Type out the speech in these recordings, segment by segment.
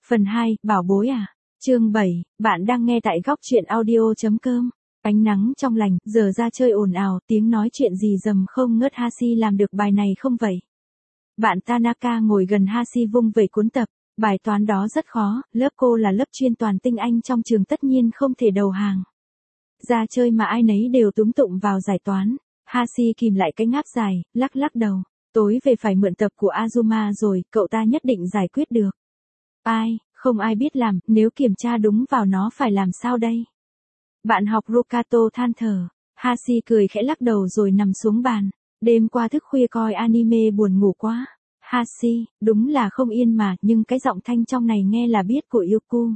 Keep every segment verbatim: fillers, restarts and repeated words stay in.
Phần hai, bảo bối à? Chương bảy, bạn đang nghe tại góc truyện audio.com. Ánh nắng trong lành, giờ ra chơi ồn ào, tiếng nói chuyện gì rầm không ngớt. Hashi làm được bài này không vậy? Bạn Tanaka ngồi gần Hashi vung vẩy cuốn tập, bài toán đó rất khó, lớp cô là lớp chuyên toàn tinh Anh trong trường tất nhiên không thể đầu hàng. Ra chơi mà ai nấy đều túm tụng vào giải toán. Hashi kìm lại cái ngáp dài, lắc lắc đầu. Tối về phải mượn tập của Azuma rồi, cậu ta nhất định giải quyết được. Ai, không ai biết làm, nếu kiểm tra đúng vào nó phải làm sao đây? Bạn học Rukato than thở. Hashi cười khẽ lắc đầu rồi nằm xuống bàn. Đêm qua thức khuya coi anime buồn ngủ quá. Hashi, đúng là không yên mà, nhưng cái giọng thanh trong này nghe là biết của Yuku.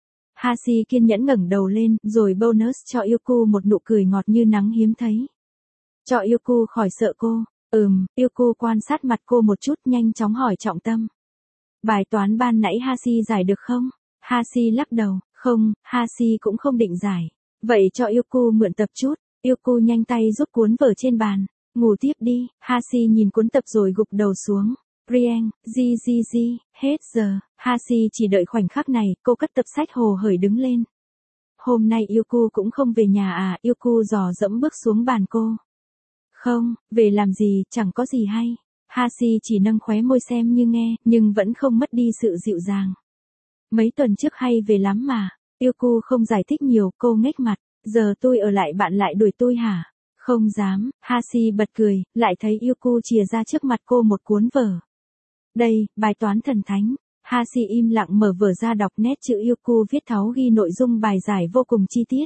Hashi kiên nhẫn ngẩng đầu lên, rồi bonus cho Yuku một nụ cười ngọt như nắng hiếm thấy. Cho Yuku khỏi sợ cô. Ừm, Yuku quan sát mặt cô một chút, nhanh chóng hỏi trọng tâm. Bài toán ban nãy Hashi giải được không? Hashi lắc đầu, không, Hashi cũng không định giải. Vậy cho Yuku mượn tập chút. Yuku nhanh tay rút cuốn vở trên bàn. Ngủ tiếp đi. Hashi nhìn cuốn tập rồi gục đầu xuống. Rieng, gi gi gi, hết giờ. Hashi chỉ đợi khoảnh khắc này, cô cất tập sách hồ hởi đứng lên. Hôm nay Yuku cũng không về nhà à? Yuku dò dẫm bước xuống bàn cô. Không, về làm gì, chẳng có gì hay. Hashi chỉ nâng khóe môi xem như nghe, nhưng vẫn không mất đi sự dịu dàng. Mấy tuần trước hay về lắm mà. Yuku không giải thích nhiều, cô nghếch mặt. Giờ tôi ở lại bạn lại đuổi tôi hả? Không dám. Hashi bật cười, lại thấy Yuku chìa ra trước mặt cô một cuốn vở. Đây, bài toán thần thánh. Hashi im lặng mở vở ra đọc nét chữ Yuku viết tháo ghi nội dung bài giải vô cùng chi tiết.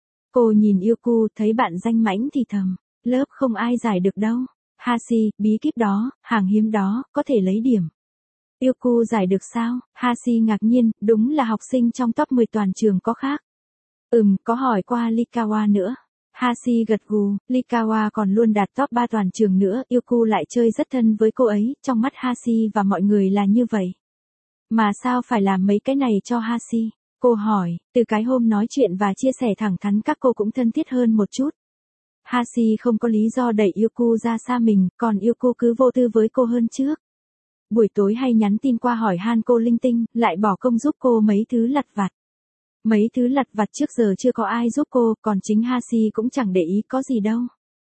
Cô nhìn Yuku thấy bạn danh mãnh thì thầm. Lớp không ai giải được đâu. Hashi, bí kíp đó, hàng hiếm đó, có thể lấy điểm. Yuku giải được sao? Hashi ngạc nhiên, đúng là học sinh trong top mười toàn trường có khác. Ừm, có hỏi qua Likawa nữa. Hashi gật gù, Likawa còn luôn đạt top ba toàn trường nữa. Yuku lại chơi rất thân với cô ấy, trong mắt Hashi và mọi người là như vậy. Mà sao phải làm mấy cái này cho Hashi? Cô hỏi, từ cái hôm nói chuyện và chia sẻ thẳng thắn các cô cũng thân thiết hơn một chút. Hashi không có lý do đẩy Yuku ra xa mình, còn Yuku cứ vô tư với cô hơn trước. Buổi tối hay nhắn tin qua hỏi han cô linh tinh, lại bỏ công giúp cô mấy thứ lặt vặt. Mấy thứ lặt vặt trước giờ chưa có ai giúp cô, còn chính Hashi cũng chẳng để ý có gì đâu.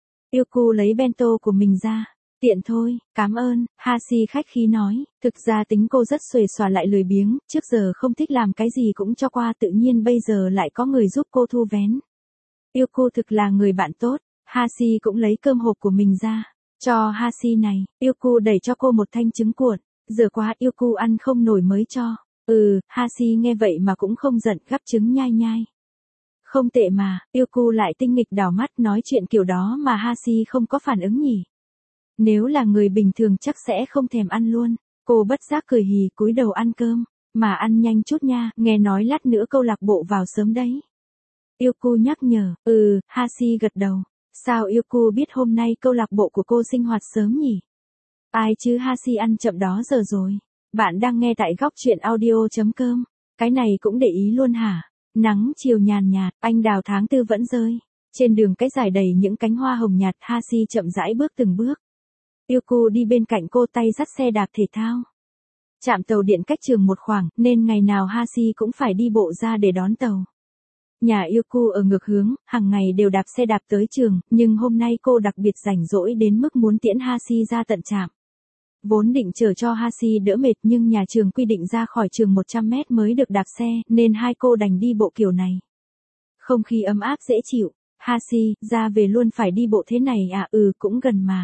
Yuku lấy bento của mình ra. Tiện thôi, cảm ơn, Hashi khách khí nói. Thực ra tính cô rất xuề xòa lại lười biếng, trước giờ không thích làm cái gì cũng cho qua, tự nhiên bây giờ lại có người giúp cô thu vén. Yuku thực là người bạn tốt. Hashi cũng lấy cơm hộp của mình ra. Cho Hashi này. Yuku đẩy cho cô một thanh trứng cuộn. Giờ quá, Yuku ăn không nổi mới cho. Ừ, Hashi nghe vậy mà cũng không giận, gắp trứng nhai nhai. Không tệ mà. Yuku lại tinh nghịch đảo mắt, nói chuyện kiểu đó mà Hashi không có phản ứng nhỉ. Nếu là người bình thường chắc sẽ không thèm ăn luôn. Cô bất giác cười hì, cúi đầu ăn cơm. Mà ăn nhanh chút nha, nghe nói lát nữa câu lạc bộ vào sớm đấy. Yuku nhắc nhở. Ừ, Hashi gật đầu. Sao Yuku biết hôm nay câu lạc bộ của cô sinh hoạt sớm nhỉ? Ai chứ, Hashi ăn chậm đó giờ rồi. Bạn đang nghe tại góc truyện audio.com. Cái này cũng để ý luôn hả? Nắng chiều nhàn nhạt, anh đào tháng tư vẫn rơi. Trên đường cái dài đầy những cánh hoa hồng nhạt, Hashi chậm rãi bước từng bước. Yuku đi bên cạnh cô, tay dắt xe đạp thể thao. Trạm tàu điện cách trường một khoảng, nên ngày nào Hashi cũng phải đi bộ ra để đón tàu. Nhà Yuku ở ngược hướng, hàng ngày đều đạp xe đạp tới trường, nhưng hôm nay cô đặc biệt rảnh rỗi đến mức muốn tiễn Hashi ra tận trạm. Vốn định chờ cho Hashi đỡ mệt nhưng nhà trường quy định ra khỏi trường một trăm mét mới được đạp xe, nên hai cô đành đi bộ kiểu này. Không khí ấm áp dễ chịu. Hashi, ra về luôn phải đi bộ thế này à? Ừ, cũng gần mà.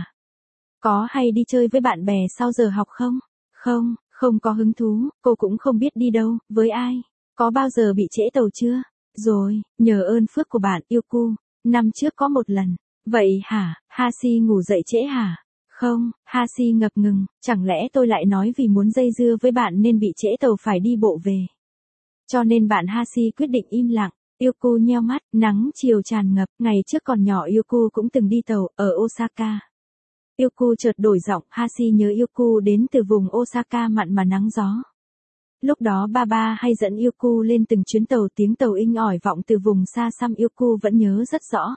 Có hay đi chơi với bạn bè sau giờ học không? Không, không có hứng thú, cô cũng không biết đi đâu, với ai. Có bao giờ bị trễ tàu chưa? Rồi, nhờ ơn phước của bạn Yuku, năm trước có một lần. Vậy hả? Hashi ngủ dậy trễ hả? Không, Hashi ngập ngừng, chẳng lẽ tôi lại nói vì muốn dây dưa với bạn nên bị trễ tàu phải đi bộ về. Cho nên bạn Hashi quyết định im lặng. Yuku nheo mắt, nắng chiều tràn ngập, ngày trước còn nhỏ Yuku cũng từng đi tàu, ở Osaka. Yuku chợt đổi giọng, Hashi nhớ Yuku đến từ vùng Osaka mặn mà nắng gió. Lúc đó ba ba hay dẫn Yuku lên từng chuyến tàu, tiếng tàu inh ỏi vọng từ vùng xa xăm, Yuku vẫn nhớ rất rõ.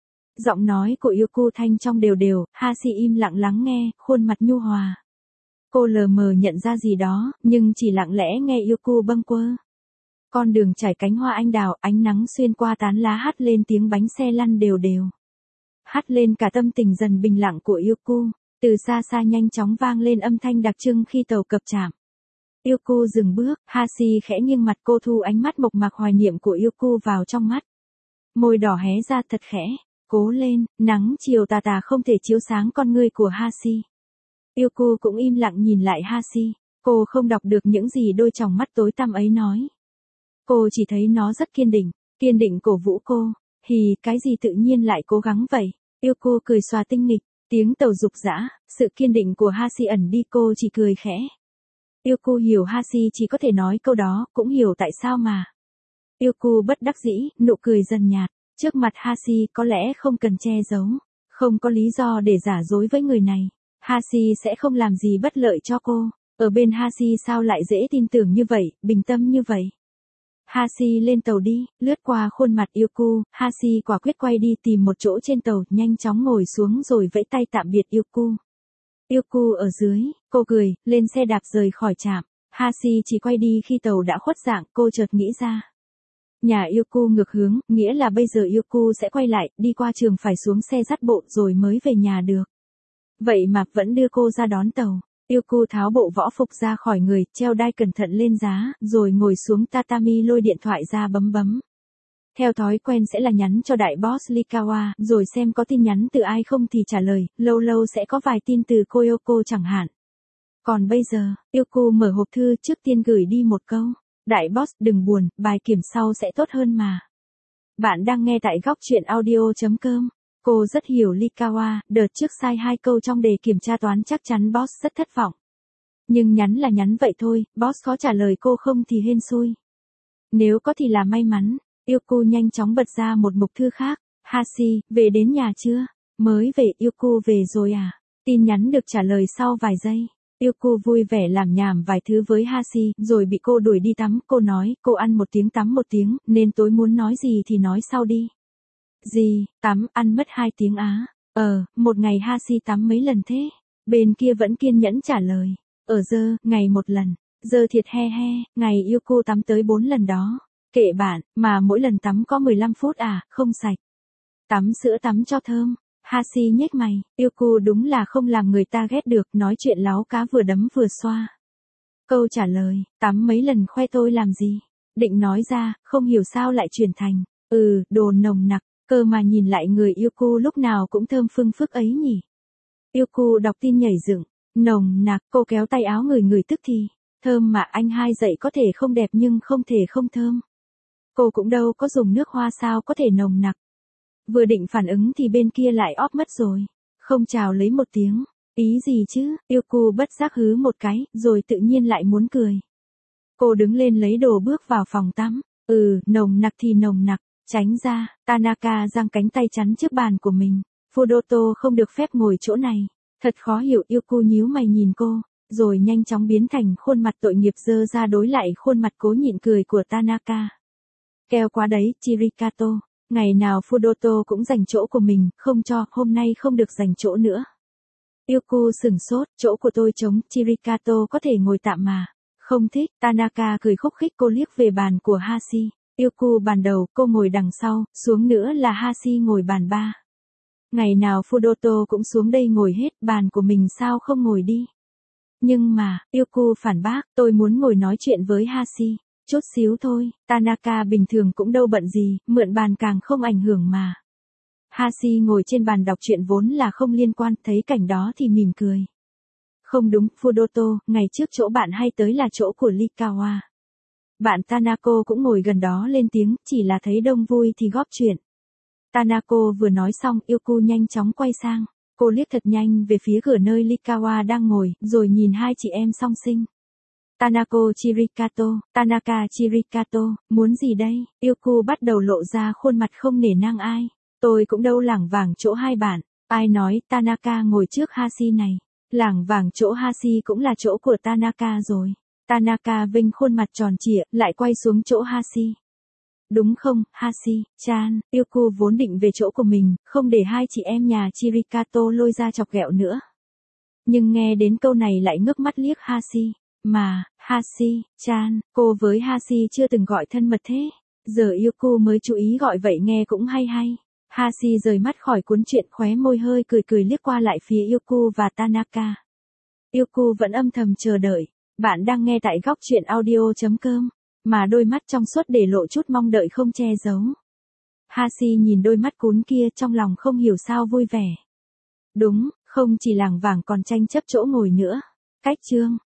Giọng nói của Yuku thanh trong đều đều, Hashi im lặng lắng nghe, khuôn mặt nhu hòa. Cô lờ mờ nhận ra gì đó, nhưng chỉ lặng lẽ nghe Yuku bâng quơ. Con đường trải cánh hoa anh đào, ánh nắng xuyên qua tán lá hắt lên tiếng bánh xe lăn đều đều. Hắt lên cả tâm tình dần bình lặng của Yuku, từ xa xa nhanh chóng vang lên âm thanh đặc trưng khi tàu cập trạm. Yuku dừng bước, Hashi khẽ nghiêng mặt, cô thu ánh mắt mộc mạc hoài niệm của Yuku vào trong mắt. Môi đỏ hé ra thật khẽ, cố lên, nắng chiều tà tà không thể chiếu sáng con ngươi của Hashi. Yuku cũng im lặng nhìn lại Hashi, cô không đọc được những gì đôi tròng mắt tối tăm ấy nói. Cô chỉ thấy nó rất kiên định, kiên định cổ vũ cô. Hì, cái gì tự nhiên lại cố gắng vậy? Yuku cười xòa tinh nghịch, tiếng tàu rục rã, sự kiên định của Hashi ẩn đi, cô chỉ cười khẽ. Yuku hiểu Hashi chỉ có thể nói câu đó, cũng hiểu tại sao mà. Yuku bất đắc dĩ, nụ cười dần nhạt, trước mặt Hashi có lẽ không cần che giấu, không có lý do để giả dối với người này. Hashi sẽ không làm gì bất lợi cho cô, ở bên Hashi sao lại dễ tin tưởng như vậy, bình tâm như vậy. Hashi lên tàu đi, lướt qua khuôn mặt Yuku, Hashi quả quyết quay đi tìm một chỗ trên tàu, nhanh chóng ngồi xuống rồi vẫy tay tạm biệt Yuku. Yuku ở dưới, cô cười, lên xe đạp rời khỏi trạm. Hashi chỉ quay đi khi tàu đã khuất dạng, cô chợt nghĩ ra. Nhà Yuku ngược hướng, nghĩa là bây giờ Yuku sẽ quay lại, đi qua trường phải xuống xe dắt bộ rồi mới về nhà được. Vậy mà vẫn đưa cô ra đón tàu. Yuku tháo bộ võ phục ra khỏi người, treo đai cẩn thận lên giá, rồi ngồi xuống tatami lôi điện thoại ra bấm bấm. Theo thói quen sẽ là nhắn cho đại boss Likawa, rồi xem có tin nhắn từ ai không thì trả lời, lâu lâu sẽ có vài tin từ Koyoko chẳng hạn. Còn bây giờ, Yuku mở hộp thư, trước tiên gửi đi một câu. Đại boss đừng buồn, bài kiểm sau sẽ tốt hơn mà. Bạn đang nghe tại góc truyện audio chấm com. Cô rất hiểu Likawa, đợt trước sai hai câu trong đề kiểm tra toán chắc chắn boss rất thất vọng. Nhưng nhắn là nhắn vậy thôi, boss khó trả lời cô không thì hên xui. Nếu có thì là may mắn. Yuku nhanh chóng bật ra một mục thư khác. Hashi, về đến nhà chưa? Mới về. Yuku về rồi à? Tin nhắn được trả lời sau vài giây. Yuku vui vẻ làm nhảm vài thứ với Hashi, rồi bị cô đuổi đi tắm. Cô nói, cô ăn một tiếng tắm một tiếng, nên tối muốn nói gì thì nói sau đi. Gì, tắm, ăn mất hai tiếng á? Ờ, một ngày Hashi tắm mấy lần thế? Bên kia vẫn kiên nhẫn trả lời. Ở giờ, ngày một lần. Giờ thiệt he he, ngày Yuku tắm tới bốn lần đó. Kệ bạn, mà mỗi lần tắm có mười lăm phút à, không sạch. Tắm sữa tắm cho thơm. Hashi nhếch mày, Yuku đúng là không làm người ta ghét được, nói chuyện láo cá vừa đấm vừa xoa. Câu trả lời, tắm mấy lần khoe tôi làm gì? Định nói ra, không hiểu sao lại chuyển thành, ừ, đồ nồng nặc, cơ mà nhìn lại người Yuku lúc nào cũng thơm phưng phức ấy nhỉ. Yuku đọc tin nhảy dựng, nồng nặc, cô kéo tay áo người người tức thì, thơm mà anh hai dạy có thể không đẹp nhưng không thể không thơm. Cô cũng đâu có dùng nước hoa sao có thể nồng nặc. Vừa định phản ứng thì bên kia lại óp mất rồi. Không chào lấy một tiếng. Ý gì chứ? Yuku bất giác hứ một cái, rồi tự nhiên lại muốn cười. Cô đứng lên lấy đồ bước vào phòng tắm. Ừ, nồng nặc thì nồng nặc. Tránh ra, Tanaka giang cánh tay chắn trước bàn của mình. Fudoto không được phép ngồi chỗ này. Thật khó hiểu. Yuku nhíu mày nhìn cô, rồi nhanh chóng biến thành khuôn mặt tội nghiệp dơ ra đối lại khuôn mặt cố nhịn cười của Tanaka. Keo quá đấy, Chirikato. Ngày nào Fudoto cũng dành chỗ của mình, không cho, hôm nay không được dành chỗ nữa. Yuku sửng sốt, chỗ của tôi trống, Chirikato có thể ngồi tạm mà. Không thích, Tanaka cười khúc khích, cô liếc về bàn của Hashi. Yuku bàn đầu, cô ngồi đằng sau, xuống nữa là Hashi ngồi bàn ba. Ngày nào Fudoto cũng xuống đây ngồi hết, bàn của mình sao không ngồi đi. Nhưng mà, Yuku phản bác, tôi muốn ngồi nói chuyện với Hashi. Chút xíu thôi, Tanaka bình thường cũng đâu bận gì, mượn bàn càng không ảnh hưởng mà. Hashi ngồi trên bàn đọc truyện vốn là không liên quan, thấy cảnh đó thì mỉm cười. Không đúng, Fudoto, ngày trước chỗ bạn hay tới là chỗ của Likawa. Bạn Tanako cũng ngồi gần đó lên tiếng, chỉ là thấy đông vui thì góp chuyện. Tanako vừa nói xong, Yuku nhanh chóng quay sang. Cô liếc thật nhanh về phía cửa nơi Likawa đang ngồi, rồi nhìn hai chị em song sinh. Tanako Chirikato, Tanaka Chirikato, muốn gì đây? Yuku bắt đầu lộ ra khuôn mặt không nể nang ai. Tôi cũng đâu lảng vảng chỗ hai bạn. Ai nói Tanaka ngồi trước Hashi này. Lảng vảng chỗ Hashi cũng là chỗ của Tanaka rồi. Tanaka vinh khuôn mặt tròn trịa, lại quay xuống chỗ Hashi. Đúng không, Hashi-chan? Yuku vốn định về chỗ của mình, không để hai chị em nhà Chirikato lôi ra chọc ghẹo nữa. Nhưng nghe đến câu này lại ngước mắt liếc Hashi. Mà, Hashi-chan, cô với Hashi chưa từng gọi thân mật thế. Giờ Yuko mới chú ý gọi vậy nghe cũng hay hay. Hashi rời mắt khỏi cuốn truyện, khóe môi hơi cười cười liếc qua lại phía Yuko và Tanaka. Yuko vẫn âm thầm chờ đợi. Bạn đang nghe tại góc truyện audio.com. Mà đôi mắt trong suốt để lộ chút mong đợi không che giấu. Hashi nhìn đôi mắt cún kia trong lòng không hiểu sao vui vẻ. Đúng, không chỉ làng vàng còn tranh chấp chỗ ngồi nữa. Cách chương.